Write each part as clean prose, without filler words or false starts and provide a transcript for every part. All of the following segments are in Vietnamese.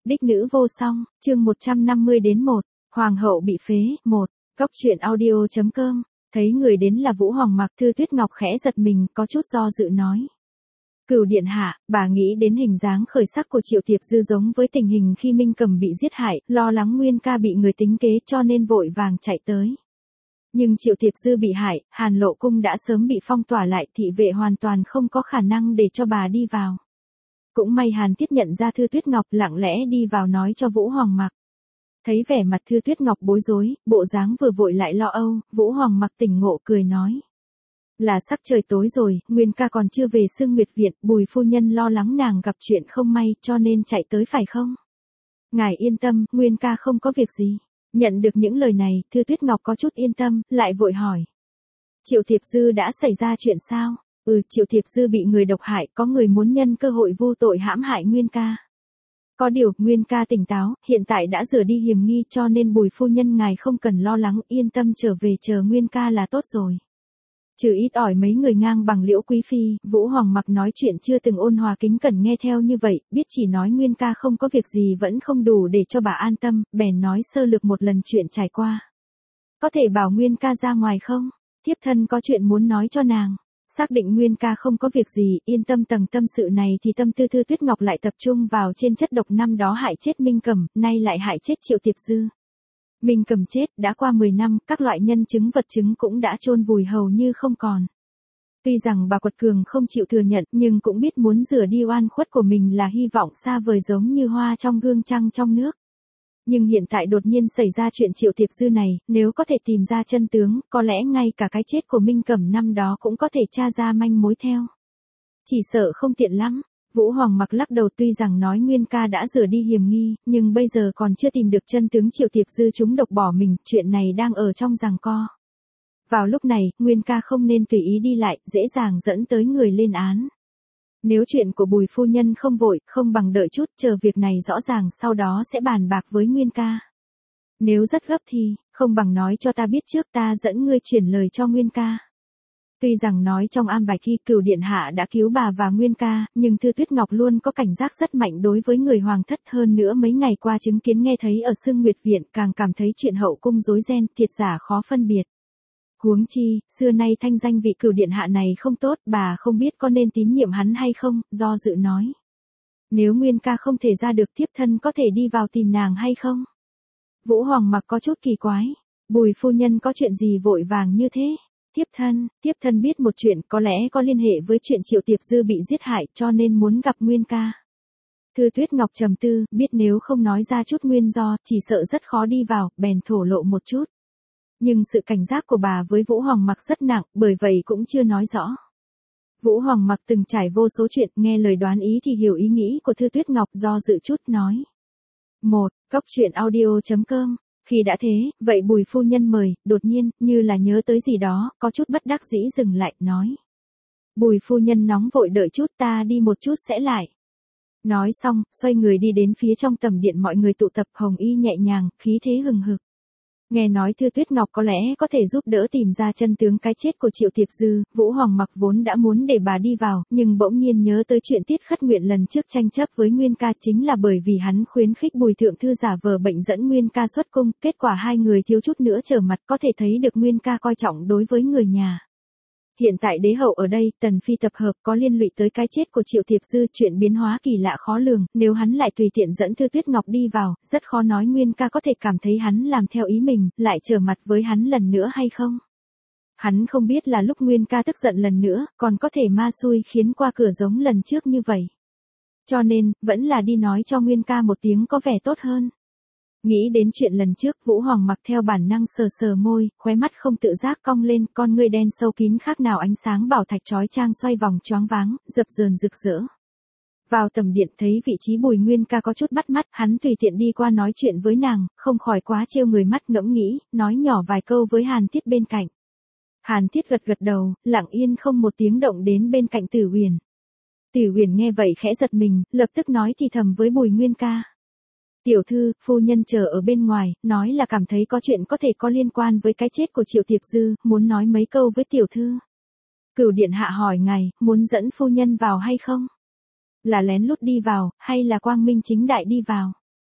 Đích nữ vô song, chương 150-1, Hoàng hậu bị phế, 1, Cốc truyện audio.com, thấy người đến là Vũ Hoàng Mặc. Thư Tuyết Ngọc khẽ giật mình, có chút do dự nói. Cửu điện hạ, bà nghĩ đến hình dáng khởi sắc của Triệu Tiệp Dư giống với tình hình khi Minh Cầm bị giết hại, lo lắng Nguyên ca bị người tính kế cho nên vội vàng chạy tới. Nhưng Triệu Tiệp Dư bị hại, Hàn Lộ Cung đã sớm bị phong tỏa lại, thị vệ hoàn toàn không có khả năng để cho bà đi vào. Cũng may Hàn Tiết nhận ra Thư Tuyết Ngọc, lặng lẽ đi vào nói cho Vũ Hoàng Mặc. Thấy vẻ mặt Thư Tuyết Ngọc bối rối, bộ dáng vừa vội lại lo âu, Vũ Hoàng Mặc tỉnh ngộ cười nói. Là sắc trời tối rồi, Nguyên ca còn chưa về Sương Nguyệt Viện, Bùi phu nhân lo lắng nàng gặp chuyện không may cho nên chạy tới phải không? Ngài yên tâm, Nguyên ca không có việc gì. Nhận được những lời này, Thư Tuyết Ngọc có chút yên tâm, lại vội hỏi. Triệu Tiệp Dư đã xảy ra chuyện sao? Triệu Tiệp Dư bị người độc hại, có người muốn nhân cơ hội vô tội hãm hại Nguyên ca. Có điều, Nguyên ca tỉnh táo, hiện tại đã rửa đi hiểm nghi cho nên Bùi phu nhân ngài không cần lo lắng, yên tâm trở về chờ Nguyên ca là tốt rồi. Trừ ít ỏi mấy người ngang bằng Liễu Quý Phi, Vũ Hoàng Mặc nói chuyện chưa từng ôn hòa kính cẩn nghe theo như vậy, biết chỉ nói Nguyên ca không có việc gì vẫn không đủ để cho bà an tâm, bèn nói sơ lược một lần chuyện trải qua. Có thể bảo Nguyên ca ra ngoài không? Thiếp thân có chuyện muốn nói cho nàng. Xác định Nguyên ca không có việc gì, yên tâm tầng tâm sự này thì tâm tư Thư Tuyết Ngọc lại tập trung vào trên chất độc năm đó hại chết Minh Cầm, nay lại hại chết Triệu Tiệp Dư. Minh Cầm chết, đã qua 10 năm, các loại nhân chứng vật chứng cũng đã chôn vùi hầu như không còn. Tuy rằng bà quật cường không chịu thừa nhận, nhưng cũng biết muốn rửa đi oan khuất của mình là hy vọng xa vời giống như hoa trong gương trăng trong nước. Nhưng hiện tại đột nhiên xảy ra chuyện Triệu Tiệp Dư này, nếu có thể tìm ra chân tướng, có lẽ ngay cả cái chết của Minh Cầm năm đó cũng có thể tra ra manh mối theo. Chỉ sợ không tiện lắm. Vũ Hoàng Mặc lắc đầu, tuy rằng nói Nguyên ca đã rửa đi hiểm nghi, nhưng bây giờ còn chưa tìm được chân tướng Triệu Tiệp Dư trúng độc bỏ mình, chuyện này đang ở trong giằng co. Vào lúc này, Nguyên ca không nên tùy ý đi lại, dễ dàng dẫn tới người lên án. Nếu chuyện của Bùi phu nhân không vội, không bằng đợi chút, chờ việc này rõ ràng sau đó sẽ bàn bạc với Nguyên ca. Nếu rất gấp thì, không bằng nói cho ta biết trước, ta dẫn ngươi chuyển lời cho Nguyên ca. Tuy rằng nói trong am bài thi Cửu điện hạ đã cứu bà và Nguyên ca, nhưng Thư Tuyết Ngọc luôn có cảnh giác rất mạnh đối với người hoàng thất, hơn nữa mấy ngày qua chứng kiến nghe thấy ở Sương Nguyệt Viện, càng cảm thấy chuyện hậu cung rối ren, thiệt giả khó phân biệt. Huống chi, xưa nay thanh danh vị Cửu điện hạ này không tốt, bà không biết có nên tín nhiệm hắn hay không, do dự nói. Nếu Nguyên ca không thể ra được, thiếp thân có thể đi vào tìm nàng hay không? Vũ Hoàng Mặc có chút kỳ quái. Bùi phu nhân có chuyện gì vội vàng như thế? Thiếp thân biết một chuyện, có lẽ có liên hệ với chuyện Triệu Tiệp Dư bị giết hại cho nên muốn gặp Nguyên ca. Thư Tuyết Ngọc trầm tư, biết nếu không nói ra chút nguyên do, chỉ sợ rất khó đi vào, bèn thổ lộ một chút. Nhưng sự cảnh giác của bà với Vũ Hoàng Mặc rất nặng, bởi vậy cũng chưa nói rõ. Vũ Hoàng Mặc từng trải vô số chuyện, nghe lời đoán ý thì hiểu ý nghĩ của Thư Tuyết Ngọc, do dự chút nói. 1. Cốc truyện audio.com. Khi đã thế, vậy Bùi phu nhân mời, đột nhiên, như là nhớ tới gì đó, có chút bất đắc dĩ dừng lại, nói. Bùi phu nhân nóng vội, đợi chút, ta đi một chút sẽ lại. Nói xong, xoay người đi đến phía trong tầm điện, mọi người tụ tập, hồng y nhẹ nhàng, khí thế hừng hực. Nghe nói Thư Tuyết Ngọc có lẽ có thể giúp đỡ tìm ra chân tướng cái chết của Triệu Tiệp Dư, Vũ Hoàng Mặc vốn đã muốn để bà đi vào, nhưng bỗng nhiên nhớ tới chuyện Tiết Khất Nguyện lần trước tranh chấp với Nguyên ca, chính là bởi vì hắn khuyến khích Bùi thượng thư giả vờ bệnh dẫn Nguyên ca xuất cung, kết quả hai người thiếu chút nữa trở mặt, có thể thấy được Nguyên ca coi trọng đối với người nhà. Hiện tại đế hậu ở đây, tần phi tập hợp, có liên lụy tới cái chết của Triệu Tiệp Dư, chuyện biến hóa kỳ lạ khó lường, nếu hắn lại tùy tiện dẫn Thư Tuyết Ngọc đi vào, rất khó nói Nguyên ca có thể cảm thấy hắn làm theo ý mình, lại trở mặt với hắn lần nữa hay không. Hắn không biết là lúc Nguyên ca tức giận lần nữa, còn có thể ma xui khiến qua cửa giống lần trước như vậy. Cho nên, vẫn là đi nói cho Nguyên ca một tiếng có vẻ tốt hơn. Nghĩ đến chuyện lần trước, Vũ Hoàng Mặc theo bản năng sờ sờ môi, khóe mắt không tự giác cong lên, con ngươi đen sâu kín khác nào ánh sáng bảo thạch chói chang xoay vòng choáng váng, dập dờn rực rỡ. Vào tầm điện thấy vị trí Bùi Nguyên ca có chút bắt mắt, hắn tùy tiện đi qua nói chuyện với nàng, không khỏi quá trêu người mắt, ngẫm nghĩ, nói nhỏ vài câu với Hàn Tiết bên cạnh. Hàn Tiết gật gật đầu, lặng yên không một tiếng động đến bên cạnh Tử Huyền. Tử Huyền nghe vậy khẽ giật mình, lập tức nói thì thầm với Bùi Nguyên ca. Tiểu thư, phu nhân chờ ở bên ngoài, nói là cảm thấy có chuyện có thể có liên quan với cái chết của Triệu Tiệp Dư, muốn nói mấy câu với tiểu thư. Cửu điện hạ hỏi ngài, muốn dẫn phu nhân vào hay không? Là lén lút đi vào, hay là quang minh chính đại đi vào?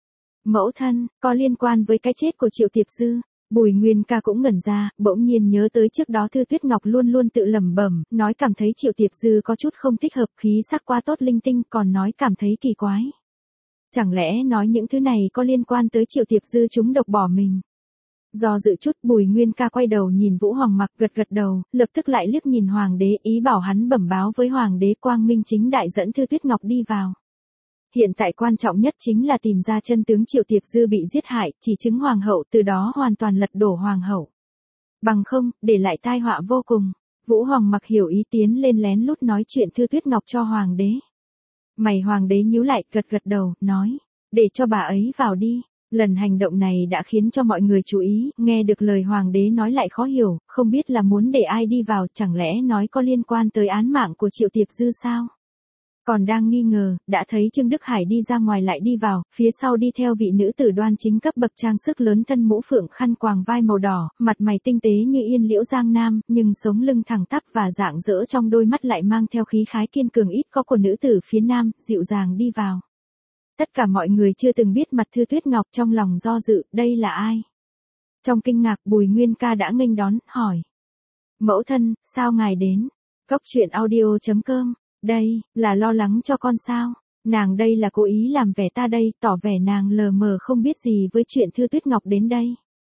Mẫu thân, có liên quan với cái chết của Triệu Tiệp Dư. Bùi Nguyên Ca cũng ngẩn ra, bỗng nhiên nhớ tới trước đó Thư Tuyết Ngọc luôn luôn tự lẩm bẩm, nói cảm thấy Triệu Tiệp Dư có chút không thích hợp, khí sắc quá tốt linh tinh, còn nói cảm thấy kỳ quái. Chẳng lẽ nói những thứ này có liên quan tới Triệu Tiệp Dư trúng độc bỏ mình? Do dự chút, Bùi Nguyên Ca quay đầu nhìn Vũ Hoàng Mặc, gật gật đầu, lập tức lại liếc nhìn Hoàng đế, ý bảo hắn bẩm báo với Hoàng đế, quang minh chính đại dẫn Thư Tuyết Ngọc đi vào. Hiện tại quan trọng nhất chính là tìm ra chân tướng Triệu Tiệp Dư bị giết hại, chỉ chứng Hoàng hậu, từ đó hoàn toàn lật đổ Hoàng hậu. Bằng không, để lại tai họa vô cùng. Vũ Hoàng Mặc hiểu ý, tiến lên lén lút nói chuyện Thư Tuyết Ngọc cho Hoàng đế. Mày Hoàng đế nhíu lại, gật gật đầu, nói, để cho bà ấy vào đi. Lần hành động này đã khiến cho mọi người chú ý, nghe được lời Hoàng đế nói lại khó hiểu, không biết là muốn để ai đi vào, chẳng lẽ nói có liên quan tới án mạng của Triệu Tiệp Dư sao? Còn đang nghi ngờ, đã thấy Trương Đức Hải đi ra ngoài lại đi vào, phía sau đi theo vị nữ tử đoan chính cấp bậc, trang sức lớn thân mũ phượng khăn quàng vai màu đỏ, mặt mày tinh tế như yên liễu giang nam, nhưng sống lưng thẳng tắp và rạng rỡ trong đôi mắt lại mang theo khí khái kiên cường ít có của nữ tử phía nam, dịu dàng đi vào. Tất cả mọi người chưa từng biết mặt Thư Tuyết Ngọc, trong lòng do dự, đây là ai? Trong kinh ngạc, Bùi Nguyên Ca đã nghênh đón, hỏi. Mẫu thân, sao ngài đến? Cốc truyện audio.com. Đây, là lo lắng cho con sao? Nàng đây là cố ý làm vẻ ta đây, tỏ vẻ nàng lờ mờ không biết gì với chuyện Thư Tuyết Ngọc đến đây.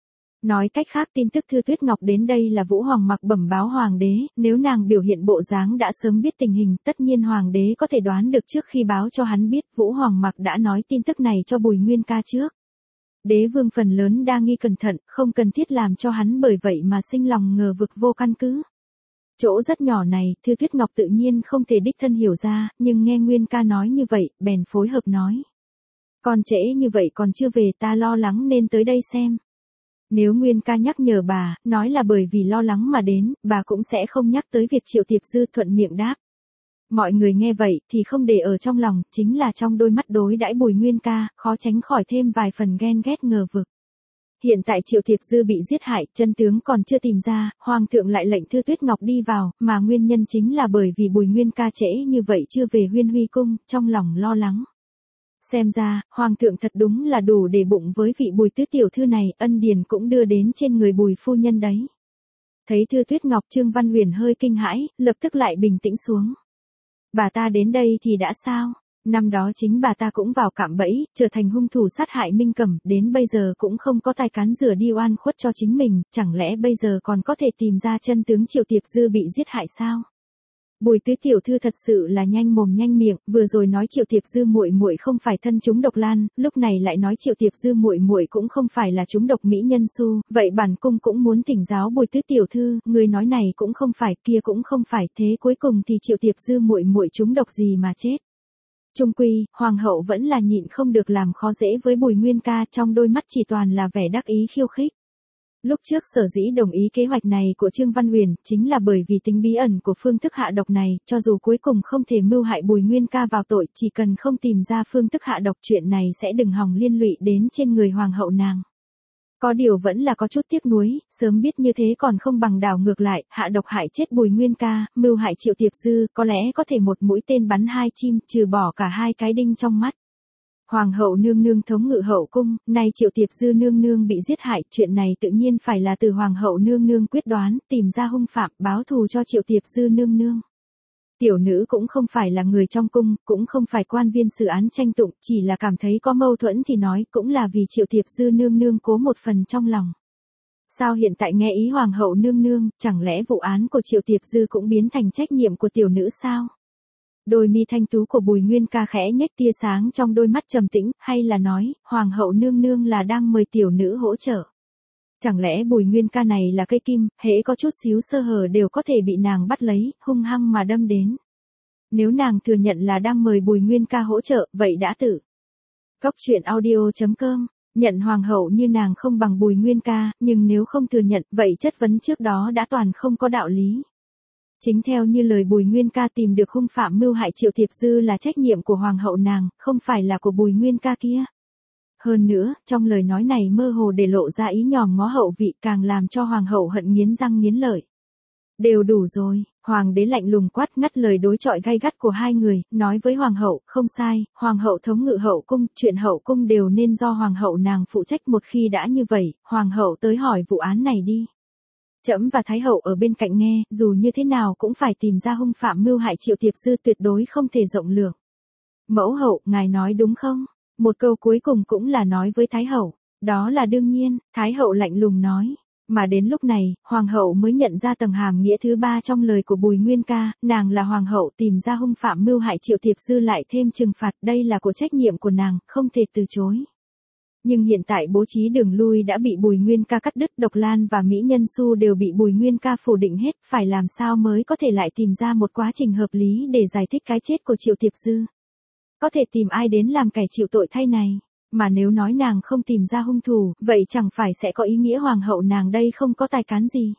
Nói cách khác, tin tức Thư Tuyết Ngọc đến đây là Vũ Hoàng Mặc bẩm báo Hoàng đế, nếu nàng biểu hiện bộ dáng đã sớm biết tình hình, tất nhiên Hoàng đế có thể đoán được trước khi báo cho hắn biết. Vũ Hoàng Mặc đã nói tin tức này cho Bùi Nguyên Ca trước. Đế vương phần lớn đa nghi cẩn thận, không cần thiết làm cho hắn bởi vậy mà sinh lòng ngờ vực vô căn cứ. Chỗ rất nhỏ này, Thư Tuyết Ngọc tự nhiên không thể đích thân hiểu ra, nhưng nghe Nguyên Ca nói như vậy, bèn phối hợp nói. Con trễ như vậy còn chưa về, ta lo lắng nên tới đây xem. Nếu Nguyên Ca nhắc nhở bà, nói là bởi vì lo lắng mà đến, bà cũng sẽ không nhắc tới việc Triệu Tiệp Dư, thuận miệng đáp. Mọi người nghe vậy thì không để ở trong lòng, chính là trong đôi mắt đối đãi Bùi Nguyên Ca, khó tránh khỏi thêm vài phần ghen ghét ngờ vực. Hiện tại Triệu Tiệp Dư bị giết hại, chân tướng còn chưa tìm ra, Hoàng thượng lại lệnh Thư Tuyết Ngọc đi vào, mà nguyên nhân chính là bởi vì Bùi Nguyên Ca trễ như vậy chưa về Huyên Huy cung, trong lòng lo lắng. Xem ra, Hoàng thượng thật đúng là đủ để bụng với vị Bùi tứ tiểu thư này, ân điền cũng đưa đến trên người Bùi phu nhân đấy. Thấy Thư Tuyết Ngọc, Trương Văn Huyền hơi kinh hãi, lập tức lại bình tĩnh xuống. Bà ta đến đây thì đã sao? Năm đó chính bà ta cũng vào cạm bẫy, trở thành hung thủ sát hại Minh Cẩm, đến bây giờ cũng không có tài cán rửa đi oan khuất cho chính mình, chẳng lẽ bây giờ còn có thể tìm ra chân tướng Triệu Tiệp Dư bị giết hại sao? Bùi tứ tiểu thư thật sự là nhanh mồm nhanh miệng, vừa rồi nói Triệu Tiệp Dư muội muội không phải thân chúng độc lan, lúc này lại nói Triệu Tiệp Dư muội muội cũng không phải là chúng độc mỹ nhân su, vậy bản cung cũng muốn thỉnh giáo Bùi tứ tiểu thư, người nói này cũng không phải, kia cũng không phải, thế cuối cùng thì Triệu Tiệp Dư muội muội chúng độc gì mà chết? Chung quy, Hoàng hậu vẫn là nhịn không được làm khó dễ với Bùi Nguyên Ca, trong đôi mắt chỉ toàn là vẻ đắc ý khiêu khích. Lúc trước sở dĩ đồng ý kế hoạch này của Trương Văn Huyền, chính là bởi vì tính bí ẩn của phương thức hạ độc này, cho dù cuối cùng không thể mưu hại Bùi Nguyên Ca vào tội, chỉ cần không tìm ra phương thức hạ độc, chuyện này sẽ đừng hòng liên lụy đến trên người Hoàng hậu nàng. Có điều vẫn là có chút tiếc nuối, sớm biết như thế còn không bằng đảo ngược lại, hạ độc hại chết Bùi Nguyên Ca, mưu hại Triệu Tiệp Dư, có lẽ có thể một mũi tên bắn hai chim, trừ bỏ cả hai cái đinh trong mắt. Hoàng hậu nương nương thống ngự hậu cung, nay Triệu Tiệp Dư nương nương bị giết hại, chuyện này tự nhiên phải là từ Hoàng hậu nương nương quyết đoán, tìm ra hung phạm, báo thù cho Triệu Tiệp Dư nương nương. Tiểu nữ cũng không phải là người trong cung, cũng không phải quan viên xử án tranh tụng, chỉ là cảm thấy có mâu thuẫn thì nói, cũng là vì Triệu Tiệp Dư nương nương cố một phần trong lòng. Sao hiện tại nghe ý Hoàng hậu nương nương, chẳng lẽ vụ án của Triệu Tiệp Dư cũng biến thành trách nhiệm của tiểu nữ sao? Đôi mi thanh tú của Bùi Nguyên Ca khẽ nhếch tia sáng trong đôi mắt trầm tĩnh, hay là nói, Hoàng hậu nương nương là đang mời tiểu nữ hỗ trợ? Chẳng lẽ Bùi Nguyên Ca này là cây kim, hễ có chút xíu sơ hở đều có thể bị nàng bắt lấy, hung hăng mà đâm đến. Nếu nàng thừa nhận là đang mời Bùi Nguyên Ca hỗ trợ, vậy đã tự. Cốc truyện audio.com, nhận Hoàng hậu như nàng không bằng Bùi Nguyên Ca, nhưng nếu không thừa nhận, vậy chất vấn trước đó đã toàn không có đạo lý. Chính theo như lời Bùi Nguyên Ca tìm được hung phạm mưu hại Triệu Tiệp Dư là trách nhiệm của Hoàng hậu nàng, không phải là của Bùi Nguyên Ca kia. Hơn nữa, trong lời nói này mơ hồ để lộ ra ý nhòm ngó hậu vị, càng làm cho Hoàng hậu hận nghiến răng nghiến lợi. Đều đủ rồi, hoàng đế lạnh lùng quát ngắt lời đối chọi gay gắt của hai người, nói với hoàng hậu, không sai, hoàng hậu thống ngự hậu cung, chuyện hậu cung đều nên do hoàng hậu nàng phụ trách, một khi đã như vậy, hoàng hậu tới hỏi vụ án này đi. Trẫm và thái hậu ở bên cạnh nghe, dù như thế nào cũng phải tìm ra hung phạm mưu hại Triệu Tiệp Dư, tuyệt đối không thể rộng lượng. Mẫu hậu, ngài nói đúng không? Một câu cuối cùng cũng là nói với thái hậu. Đó là đương nhiên, thái hậu lạnh lùng nói. Mà đến lúc này, hoàng hậu mới nhận ra tầng hàm nghĩa thứ ba trong lời của Bùi Nguyên Ca, nàng là hoàng hậu tìm ra hung phạm mưu hại Triệu Tiệp Dư lại thêm trừng phạt, đây là của trách nhiệm của nàng, không thể từ chối. Nhưng hiện tại bố trí đường lui đã bị Bùi Nguyên Ca cắt đứt, Độc Lan và Mỹ Nhân Xu đều bị Bùi Nguyên Ca phủ định hết, phải làm sao mới có thể lại tìm ra một quá trình hợp lý để giải thích cái chết của Triệu Tiệp Dư. Có thể tìm ai đến làm kẻ chịu tội thay này, mà nếu nói nàng không tìm ra hung thủ, vậy chẳng phải sẽ có ý nghĩa hoàng hậu nàng đây không có tài cán gì.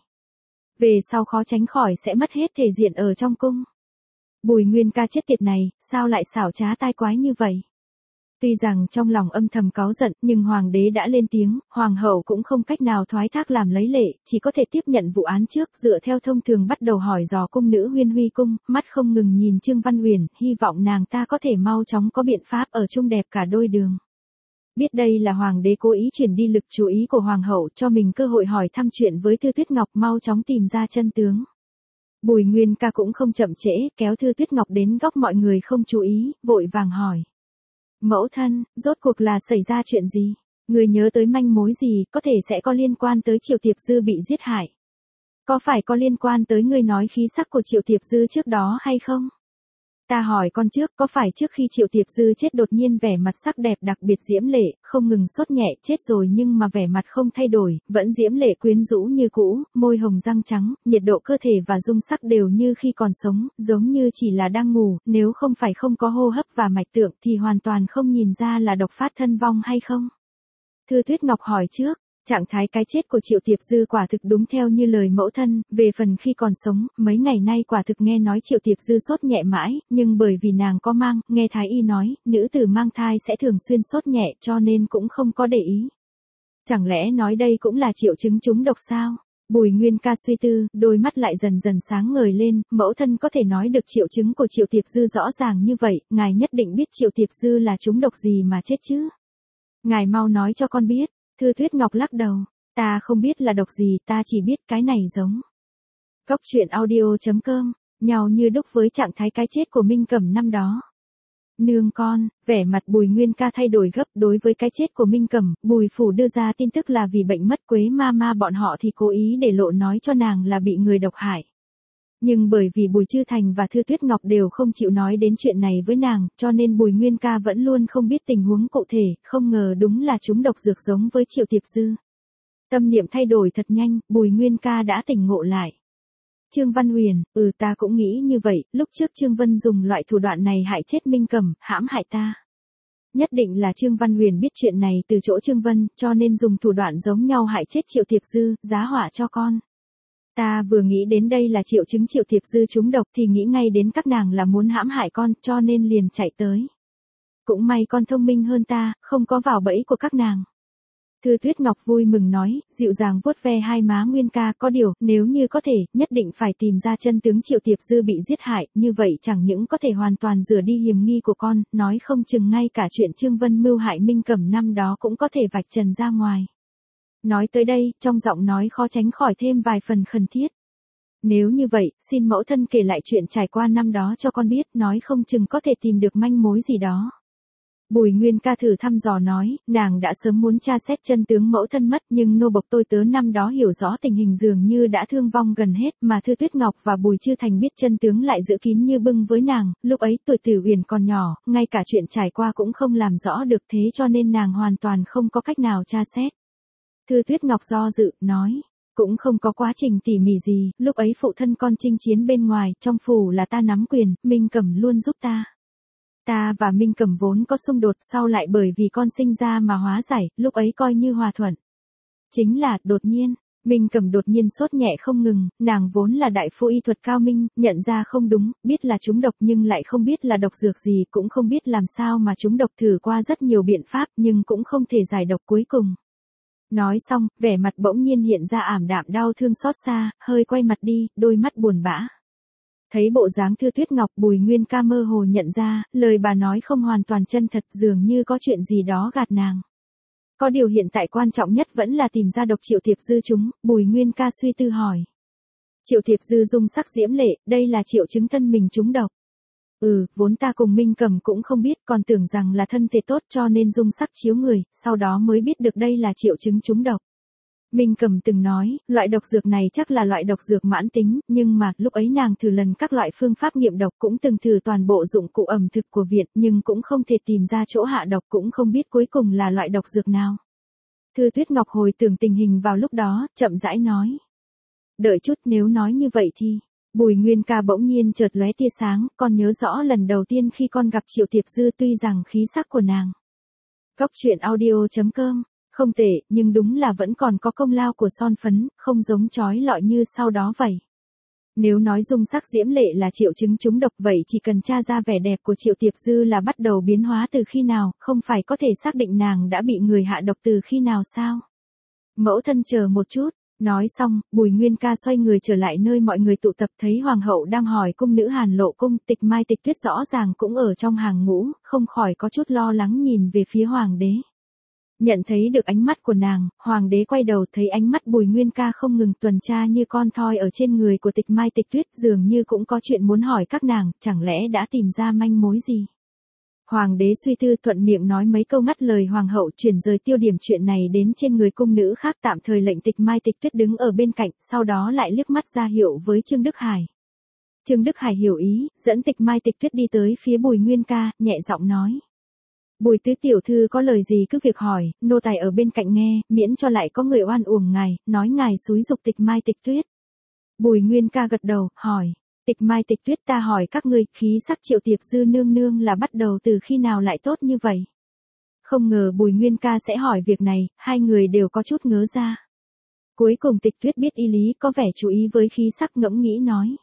Về sau khó tránh khỏi sẽ mất hết thể diện ở trong cung. Bùi Nguyên Ca chết tiệt này, sao lại xảo trá tai quái như vậy? Tuy rằng trong lòng âm thầm cáu giận, nhưng hoàng đế đã lên tiếng, hoàng hậu cũng không cách nào thoái thác làm lấy lệ, chỉ có thể tiếp nhận vụ án trước, dựa theo thông thường bắt đầu hỏi dò cung nữ Huyên Huy cung, mắt không ngừng nhìn Trương Văn Uyển, hy vọng nàng ta có thể mau chóng có biện pháp ở chung đẹp cả đôi đường. Biết đây là hoàng đế cố ý chuyển đi lực chú ý của hoàng hậu, cho mình cơ hội hỏi thăm chuyện với Thư Tuyết Ngọc, mau chóng tìm ra chân tướng. Bùi Nguyên Ca cũng không chậm trễ, kéo Thư Tuyết Ngọc đến góc mọi người không chú ý, vội vàng hỏi. Mẫu thân, rốt cuộc là xảy ra chuyện gì? Người nhớ tới manh mối gì, có thể sẽ có liên quan tới Triệu Tiệp Dư bị giết hại? Có phải có liên quan tới người nói khí sắc của Triệu Tiệp Dư trước đó hay không? Ta hỏi con trước, có phải trước khi Triệu Tiệp Dư chết đột nhiên vẻ mặt sắc đẹp đặc biệt diễm lệ, không ngừng sốt nhẹ, chết rồi nhưng mà vẻ mặt không thay đổi, vẫn diễm lệ quyến rũ như cũ, môi hồng răng trắng, nhiệt độ cơ thể và dung sắc đều như khi còn sống, giống như chỉ là đang ngủ, nếu không phải không có hô hấp và mạch tượng thì hoàn toàn không nhìn ra là độc phát thân vong hay không? Thư Tuyết Ngọc hỏi trước. Trạng thái cái chết của Triệu Tiệp Dư quả thực đúng theo như lời mẫu thân, về phần khi còn sống, mấy ngày nay quả thực nghe nói Triệu Tiệp Dư sốt nhẹ mãi, nhưng bởi vì nàng có mang, nghe thái y nói, nữ tử mang thai sẽ thường xuyên sốt nhẹ cho nên cũng không có để ý. Chẳng lẽ nói đây cũng là triệu chứng trúng độc sao? Bùi Nguyên Ca suy tư, đôi mắt lại dần dần sáng ngời lên, mẫu thân có thể nói được triệu chứng của Triệu Tiệp Dư rõ ràng như vậy, ngài nhất định biết Triệu Tiệp Dư là trúng độc gì mà chết chứ? Ngài mau nói cho con biết. Thư Tuyết Ngọc lắc đầu, ta không biết là độc gì, ta chỉ biết cái này giống. Góc truyện audio.com, nhau như đúc với trạng thái cái chết của Minh Cẩm năm đó. Nương con, vẻ mặt Bùi Nguyên Ca thay đổi gấp, đối với cái chết của Minh Cẩm, Bùi phủ đưa ra tin tức là vì bệnh mất Quế ma bọn họ thì cố ý để lộ nói cho nàng là bị người độc hại. Nhưng bởi vì Bùi Chư Thành và Thư Tuyết Ngọc đều không chịu nói đến chuyện này với nàng, cho nên Bùi Nguyên Ca vẫn luôn không biết tình huống cụ thể, không ngờ đúng là chúng độc dược giống với Triệu Tiệp Dư. Tâm niệm thay đổi thật nhanh, Bùi Nguyên Ca đã tỉnh ngộ lại. Trương Văn Uyển, ta cũng nghĩ như vậy, lúc trước Trương Vân dùng loại thủ đoạn này hại chết Minh Cẩm, hãm hại ta. Nhất định là Trương Văn Uyển biết chuyện này từ chỗ Trương Vân, cho nên dùng thủ đoạn giống nhau hại chết Triệu Tiệp Dư, giá họa cho con. Ta vừa nghĩ đến đây là triệu chứng Triệu Tiệp Dư trúng độc thì nghĩ ngay đến các nàng là muốn hãm hại con, cho nên liền chạy tới. Cũng may con thông minh hơn ta, không có vào bẫy của các nàng. Thư Tuyết Ngọc vui mừng nói, dịu dàng vuốt ve hai má Nguyên Ca, có điều, nếu như có thể, nhất định phải tìm ra chân tướng Triệu Tiệp Dư bị giết hại, như vậy chẳng những có thể hoàn toàn rửa đi hiểm nghi của con, nói không chừng ngay cả chuyện Trương Vân mưu hại Minh Cẩm năm đó cũng có thể vạch trần ra ngoài. Nói tới đây, trong giọng nói khó tránh khỏi thêm vài phần khẩn thiết. Nếu như vậy, xin mẫu thân kể lại chuyện trải qua năm đó cho con biết, nói không chừng có thể tìm được manh mối gì đó. Bùi Nguyên Ca thử thăm dò nói, nàng đã sớm muốn tra xét chân tướng mẫu thân mất, nhưng nô bộc tôi tớ năm đó hiểu rõ tình hình dường như đã thương vong gần hết, mà Thư Tuyết Ngọc và Bùi Chư Thành biết chân tướng lại giữ kín như bưng với nàng, lúc ấy tuổi Tử Uyển còn nhỏ, ngay cả chuyện trải qua cũng không làm rõ được, thế cho nên nàng hoàn toàn không có cách nào tra xét. Thư Tuyết Ngọc do dự, nói, cũng không có quá trình tỉ mỉ gì, lúc ấy phụ thân con chinh chiến bên ngoài, trong phủ là ta nắm quyền, Minh Cẩm luôn giúp ta. Ta và Minh Cẩm vốn có xung đột, sau lại bởi vì con sinh ra mà hóa giải, lúc ấy coi như hòa thuận. Chính là, đột nhiên, Minh Cẩm đột nhiên sốt nhẹ không ngừng, nàng vốn là đại phu y thuật cao minh, nhận ra không đúng, biết là trúng độc nhưng lại không biết là độc dược gì, cũng không biết làm sao mà trúng độc, thử qua rất nhiều biện pháp nhưng cũng không thể giải độc, cuối cùng Nói xong, vẻ mặt bỗng nhiên hiện ra ảm đạm đau thương xót xa, hơi quay mặt đi, đôi mắt buồn bã. Thấy bộ dáng Thư Tuyết Ngọc, Bùi Nguyên Ca mơ hồ nhận ra, lời bà nói không hoàn toàn chân thật, dường như có chuyện gì đó gạt nàng. Có điều hiện tại quan trọng nhất vẫn là tìm ra độc Triệu Thiệp Dư chúng, Bùi Nguyên Ca suy tư hỏi. Triệu Thiệp Dư dung sắc diễm lệ, đây là triệu chứng thân mình trúng độc. Vốn ta cùng Minh Cầm cũng không biết, còn tưởng rằng là thân thể tốt cho nên dung sắc chiếu người, sau đó mới biết được đây là triệu chứng trúng độc. Minh Cầm từng nói, loại độc dược này chắc là loại độc dược mãn tính, nhưng mà lúc ấy nàng thử lần các loại phương pháp nghiệm độc, cũng từng thử toàn bộ dụng cụ ẩm thực của viện, nhưng cũng không thể tìm ra chỗ hạ độc, cũng không biết cuối cùng là loại độc dược nào. Thư Tuyết Ngọc hồi tưởng tình hình vào lúc đó, chậm rãi nói. Đợi chút, nếu nói như vậy thì... Bùi Nguyên Ca bỗng nhiên chợt lóe tia sáng, con nhớ rõ lần đầu tiên khi con gặp Triệu Thiệp Dư, tuy rằng khí sắc của nàng. Góc truyện audio.com, không tệ, nhưng đúng là vẫn còn có công lao của son phấn, không giống chói lọi như sau đó vậy. Nếu nói dung sắc diễm lệ là triệu chứng trúng độc, vậy chỉ cần tra ra vẻ đẹp của Triệu Thiệp Dư là bắt đầu biến hóa từ khi nào, không phải có thể xác định nàng đã bị người hạ độc từ khi nào sao? Mẫu thân chờ một chút. Nói xong, Bùi Nguyên Ca xoay người trở lại nơi mọi người tụ tập, thấy Hoàng hậu đang hỏi cung nữ Hàn Lộ Cung, Tịch Mai Tịch Tuyết rõ ràng cũng ở trong hàng ngũ, không khỏi có chút lo lắng nhìn về phía Hoàng đế. Nhận thấy được ánh mắt của nàng, Hoàng đế quay đầu thấy ánh mắt Bùi Nguyên Ca không ngừng tuần tra như con thoi ở trên người của Tịch Mai Tịch Tuyết, dường như cũng có chuyện muốn hỏi các nàng, chẳng lẽ đã tìm ra manh mối gì. Hoàng đế suy tư thuận miệng nói mấy câu ngắt lời Hoàng hậu, chuyển rời tiêu điểm chuyện này đến trên người cung nữ khác, tạm thời lệnh Tịch Mai Tịch Tuyết đứng ở bên cạnh, sau đó lại liếc mắt ra hiệu với Trương Đức Hải. Trương Đức Hải hiểu ý, dẫn Tịch Mai Tịch Tuyết đi tới phía Bùi Nguyên Ca, nhẹ giọng nói. Bùi tứ tiểu thư có lời gì cứ việc hỏi, nô tài ở bên cạnh nghe, miễn cho lại có người oan uổng ngài, nói ngài xúi giục Tịch Mai Tịch Tuyết. Bùi Nguyên Ca gật đầu, hỏi. Tịch Mai Tịch Tuyết, ta hỏi các ngươi, khí sắc Triệu Thiệp Dư nương nương là bắt đầu từ khi nào lại tốt như vậy? Không ngờ Bùi Nguyên Ca sẽ hỏi việc này, hai người đều có chút ngớ ra. Cuối cùng Tịch Tuyết biết ý lý, có vẻ chú ý với khí sắc, ngẫm nghĩ nói.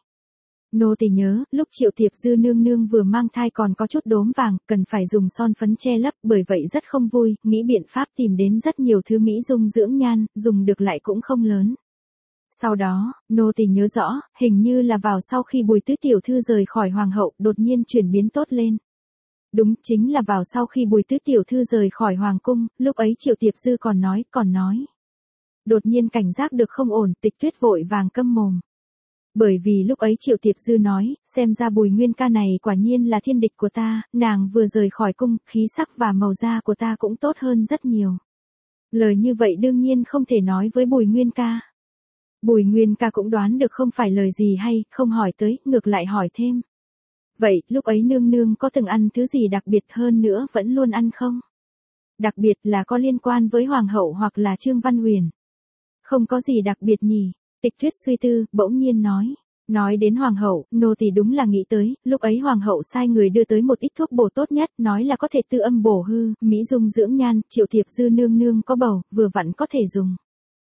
Nô tỳ nhớ, lúc Triệu Thiệp Dư nương nương vừa mang thai còn có chút đốm vàng, cần phải dùng son phấn che lấp, bởi vậy rất không vui, nghĩ biện pháp tìm đến rất nhiều thứ mỹ dung dưỡng nhan, dùng được lại cũng không lớn. Sau đó, nô tỳ nhớ rõ, hình như là vào sau khi Bùi tứ tiểu thư rời khỏi Hoàng hậu, đột nhiên chuyển biến tốt lên. Đúng, chính là vào sau khi Bùi tứ tiểu thư rời khỏi Hoàng cung, lúc ấy Triệu Thiệp Dư còn nói. Đột nhiên cảnh giác được không ổn, Tịch Tuyết vội vàng câm mồm. Bởi vì lúc ấy Triệu Thiệp Dư nói, xem ra Bùi Nguyên Ca này quả nhiên là thiên địch của ta, nàng vừa rời khỏi cung, khí sắc và màu da của ta cũng tốt hơn rất nhiều. Lời như vậy đương nhiên không thể nói với Bùi Nguyên Ca. Bùi Nguyên Ca cũng đoán được không phải lời gì hay, không hỏi tới, ngược lại hỏi thêm. Vậy, lúc ấy nương nương có từng ăn thứ gì đặc biệt hơn nữa vẫn luôn ăn không? Đặc biệt là có liên quan với Hoàng hậu hoặc là Trương Văn Huyền. Không có gì đặc biệt nhỉ, Tịch Tuyết suy tư, bỗng nhiên nói. Nói đến Hoàng hậu, nô tỳ đúng là nghĩ tới, lúc ấy Hoàng hậu sai người đưa tới một ít thuốc bổ tốt nhất, nói là có thể tư âm bổ hư, mỹ dung dưỡng nhan, Triệu Thiệp Dư nương nương có bầu, vừa vặn có thể dùng.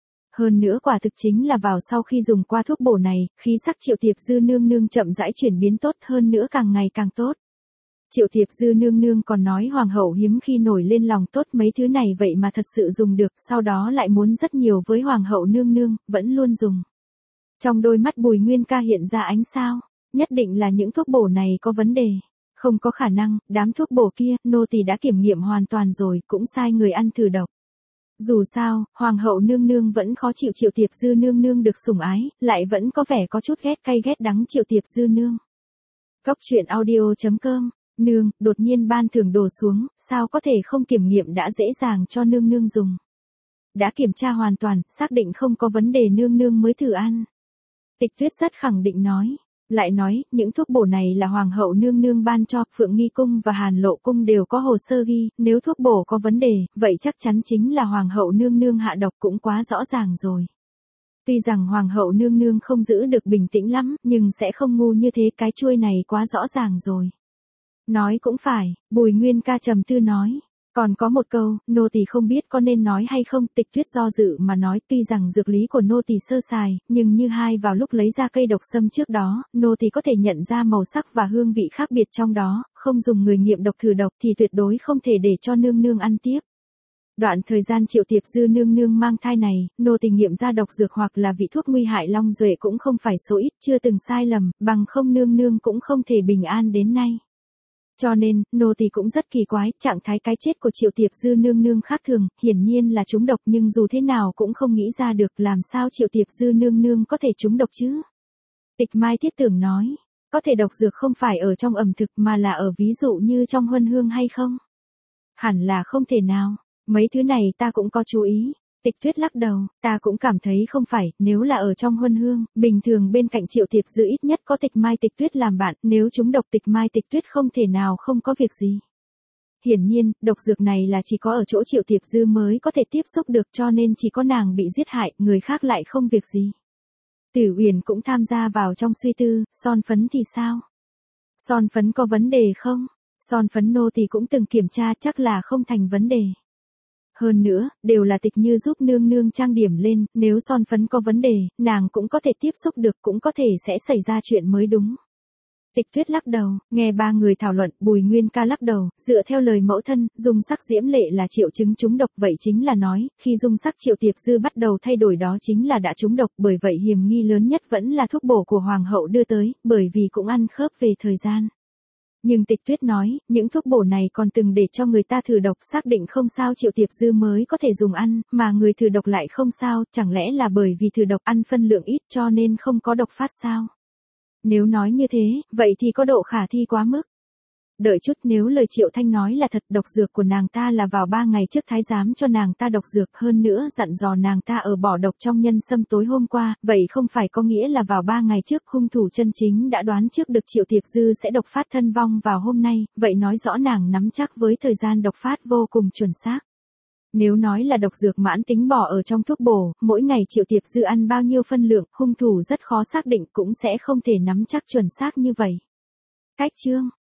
Hơn nữa quả thực chính là vào sau khi dùng qua thuốc bổ này, khí sắc Triệu Thiệp Dư nương nương chậm rãi chuyển biến tốt hơn nữa, càng ngày càng tốt. Triệu Thiệp Dư nương nương còn nói Hoàng hậu hiếm khi nổi lên lòng tốt mấy thứ này vậy mà thật sự dùng được, sau đó lại muốn rất nhiều với Hoàng hậu nương nương, vẫn luôn dùng. Trong đôi mắt Bùi Nguyên Ca hiện ra ánh sao, nhất định là những thuốc bổ này có vấn đề. Không có khả năng, đám thuốc bổ kia, nô tỳ đã kiểm nghiệm hoàn toàn rồi, cũng sai người ăn thử độc. Dù sao, Hoàng hậu nương nương vẫn khó chịu Triệu Thiệp Dư nương nương được sủng ái, lại vẫn có vẻ có chút ghét cay ghét đắng Triệu Thiệp Dư nương. Góc truyện audio.com, nương, đột nhiên ban thưởng đổ xuống, sao có thể không kiểm nghiệm đã dễ dàng cho nương nương dùng. Đã kiểm tra hoàn toàn, xác định không có vấn đề nương nương mới thử ăn. Tịch Tuyết rất khẳng định nói. Lại nói, những thuốc bổ này là Hoàng hậu nương nương ban cho, Phượng Nghi Cung và Hàn Lộ Cung đều có hồ sơ ghi, nếu thuốc bổ có vấn đề, vậy chắc chắn chính là Hoàng hậu nương nương hạ độc, cũng quá rõ ràng rồi. Tuy rằng Hoàng hậu nương nương không giữ được bình tĩnh lắm, nhưng sẽ không ngu như thế, cái chuôi này quá rõ ràng rồi. Nói cũng phải, Bùi Nguyên Ca trầm tư nói. Còn có một câu, nô tỳ không biết có nên nói hay không, Tịch Tuyết do dự mà nói, tuy rằng dược lý của nô tỳ sơ sài, nhưng như hai vào lúc lấy ra cây độc sâm trước đó, nô tỳ có thể nhận ra màu sắc và hương vị khác biệt trong đó, không dùng người nghiệm độc thử độc thì tuyệt đối không thể để cho nương nương ăn tiếp. Đoạn thời gian Triệu Tiệp Dư nương nương mang thai này, nô tỳ nghiệm ra độc dược hoặc là vị thuốc nguy hại long duệ cũng không phải số ít, chưa từng sai lầm, bằng không nương nương cũng không thể bình an đến nay. Cho nên, nô tỳ cũng rất kỳ quái, trạng thái cái chết của Triệu Tiệp Dư nương nương khác thường, hiển nhiên là trúng độc nhưng dù thế nào cũng không nghĩ ra được làm sao Triệu Tiệp Dư nương nương có thể trúng độc chứ. Tịch Mai thiết tưởng nói, có thể độc dược không phải ở trong ẩm thực mà là ở ví dụ như trong huân hương hay không? Hẳn là không thể nào, mấy thứ này ta cũng có chú ý. Tịch Tuyết lắc đầu, ta cũng cảm thấy không phải, nếu là ở trong huân hương, bình thường bên cạnh Triệu Tiệp Dư ít nhất có Tịch Mai Tịch Tuyết làm bạn, nếu trúng độc Tịch Mai Tịch Tuyết không thể nào không có việc gì. Hiển nhiên, độc dược này là chỉ có ở chỗ Triệu Tiệp Dư mới có thể tiếp xúc được cho nên chỉ có nàng bị giết hại, người khác lại không việc gì. Tử Uyển cũng tham gia vào trong suy tư, son phấn thì sao? Son phấn có vấn đề không? Son phấn nô tỳ cũng từng kiểm tra chắc là không thành vấn đề. Hơn nữa, đều là Tịch Như giúp nương nương trang điểm lên, nếu son phấn có vấn đề, nàng cũng có thể tiếp xúc được, cũng có thể sẽ xảy ra chuyện mới đúng. Tịch Tuyết lắc đầu, nghe ba người thảo luận, Bùi Nguyên Ca lắc đầu, dựa theo lời mẫu thân, dung sắc diễm lệ là triệu chứng trúng độc, vậy chính là nói, khi dung sắc Triệu Tiệp Dư bắt đầu thay đổi đó chính là đã trúng độc, bởi vậy hiểm nghi lớn nhất vẫn là thuốc bổ của hoàng hậu đưa tới, bởi vì cũng ăn khớp về thời gian. Nhưng Tịch Tuyết nói, những thuốc bổ này còn từng để cho người ta thử độc, xác định không sao Triệu Tiệp Dư mới có thể dùng ăn, mà người thử độc lại không sao, chẳng lẽ là bởi vì thử độc ăn phân lượng ít cho nên không có độc phát sao? Nếu nói như thế, vậy thì có độ khả thi quá mức. Đợi chút, nếu lời Triệu Thanh nói là thật, độc dược của nàng ta là vào 3 ngày trước thái giám cho nàng ta độc dược, hơn nữa dặn dò nàng ta ở bỏ độc trong nhân sâm tối hôm qua, vậy không phải có nghĩa là vào 3 ngày trước hung thủ chân chính đã đoán trước được Triệu Tiệp Dư sẽ độc phát thân vong vào hôm nay, vậy nói rõ nàng nắm chắc với thời gian độc phát vô cùng chuẩn xác. Nếu nói là độc dược mãn tính bỏ ở trong thuốc bổ, mỗi ngày Triệu Tiệp Dư ăn bao nhiêu phân lượng, hung thủ rất khó xác định, cũng sẽ không thể nắm chắc chuẩn xác như vậy. Cách chương